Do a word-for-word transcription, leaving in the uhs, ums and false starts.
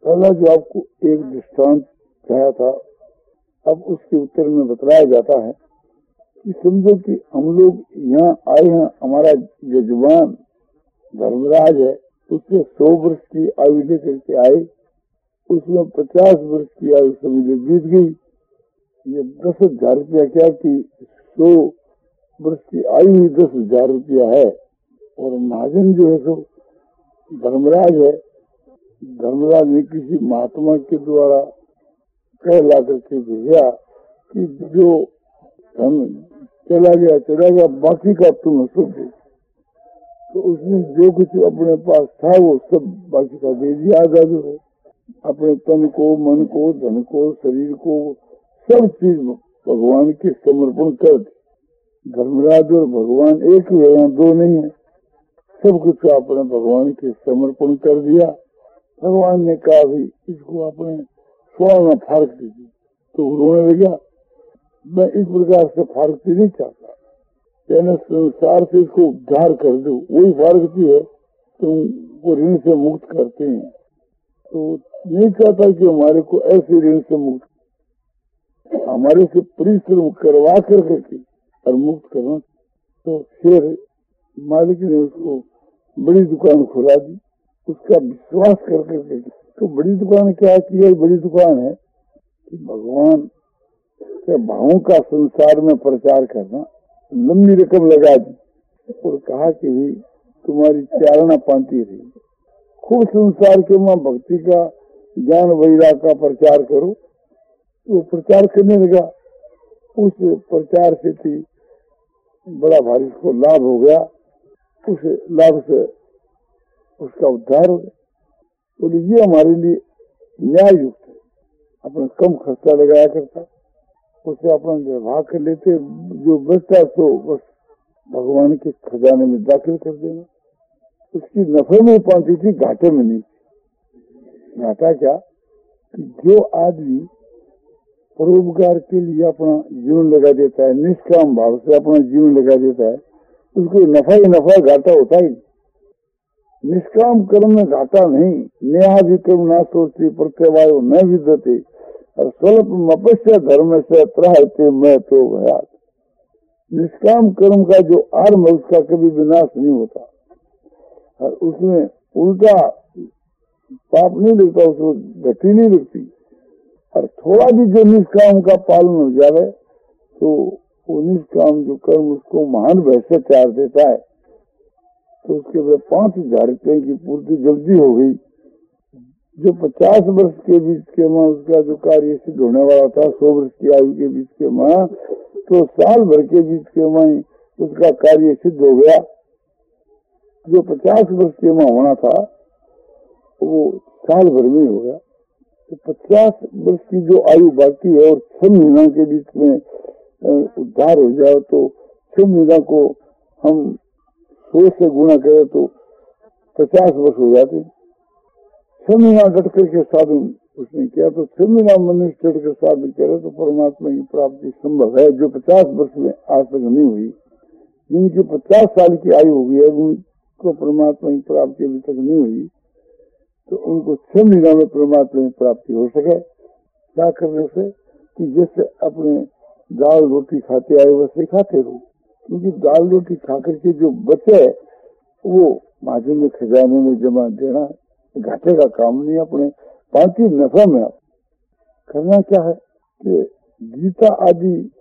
पहला जो आपको एक दृष्टांत कहा था, अब उसके उत्तर में बताया जाता है कि समझो कि हम लोग यहाँ आए हैं, हमारा यजमान धर्मराज है, उससे सौ वर्ष की आयु लेकर के आए, उसमें पचास वर्ष की आयु समझ बीत गई। ये दस हजार रुपया क्या कि सौ वर्ष की आयु ही दस हजार रुपया है। और महाजन जो है सो धर्मराज है, धर्मराज ने किसी महात्मा के द्वारा कह ला करके भेजा कि जो धन चला गया चला गया, बाकी का तुम सब दे। तो उसने जो कुछ अपने पास था वो सब बाकी का दे दिया। आजाद है अपने तन को, मन को, धन को, शरीर को, सब चीज भगवान के समर्पण कर दी। धर्मराज और भगवान एक ही है, दो नहीं है। सब कुछ आपने भगवान के समर्पण कर दिया। भगवान ने कहा भी इसको अपने स्वर्ण में फाड़क दीजिए, तो रोने लगा। मैं इस प्रकार से फाड़कती नहीं चाहता, यानी संसार से इसको उद्धार कर दो, वही फाड़कती है, तुम वो ऋण से मुक्त करते हैं। तो नहीं चाहता कि हमारे को ऐसे ऋण से मुक्त, हमारे से परिश्रम करवा कर करके और मुक्त करना। तो फिर मालिक ने उसको बड़ी दुकान खुला दी, उसका विश्वास कर करके। तो बड़ी दुकान क्या की है? बड़ी दुकान है कि भगवान के भावों का संसार में प्रचार करना। लंबी रकम लगा दी और कहा कि भी तुम्हारी चारणा पांति रही, खूब संसार के मां भक्ति का, ज्ञान वैराग का प्रचार करो। वो प्रचार करने लगा। उस प्रचार से थी बड़ा भारी को लाभ हो गया, उस लाभ से उसका उद्धार हो गया। बोले ये हमारे लिए न्याय युक्त है। अपना कम खर्चा लगाया करता, उसे अपना व्यवहार कर लेते, जो बचता तो बस भगवान के खजाने में दाखिल कर देना। उसकी नफे में पाती थी, घाटे में नहीं। घाटा क्या कि जो आदमी परोपकार के लिए अपना जीवन लगा देता है, निष्काम भाव से अपना जीवन लगा देता है, उसको नफा ही नफा, घाटा होता ही। निष्काम कर्म में घाटा नहीं। न्यायाधिकर्म न सोचती प्रत्यवायो न विद्यते और स्वल्प मपस्य धर्म से त्राहते मैं तो गया। निष्काम कर्म का जो आरंभ है उसका कभी विनाश नहीं होता, और उसमें उल्टा पाप नहीं लगता, उसमें गति नहीं लगती। और थोड़ा भी जो निष्काम का पालन हो जाए तो वो निष्काम जो कर्म उसको महान वैसे तैयार देता है। तो उसके बाद पांच हजार रुपये की पूर्ति जल्दी हो गई। जो पचास वर्ष के बीच के मां उसका जो कार्य सिद्ध होने वाला था, सौ वर्ष की आयु के बीच के मां, तो साल भर के बीच के मां उसका कार्य सिद्ध हो गया। जो पचास वर्ष के मां होना था वो साल भर में हो गया। तो पचास वर्ष की जो आयु बाकी है और छह महीना के बीच में उद्धार हो जाए तो छह महीना को हम सौ से गुणा करें तो पचास वर्ष हो जाते। छह महीना डट करके साधन उसने किया तो छह महीना मनुष्य डट कर साधन करे तो परमात्मा की प्राप्ति संभव है, जो पचास वर्ष में आज तक नहीं हुई। जिनकी पचास साल की आयु हो गई है उनको परमात्मा की प्राप्ति अभी तक नहीं हुई, तो उनको छह महीना में परमात्मा की प्राप्ति हो सके। क्या करने से कि जैसे अपने दाल रोटी खाते आए वैसे खाते रहो, क्योंकि दाल रोटी खा करके जो बचे वो महाजन में खजाने में जमा देना घाटे का काम नहीं। अपने पांची नफा में आप करना क्या है कि गीता आदि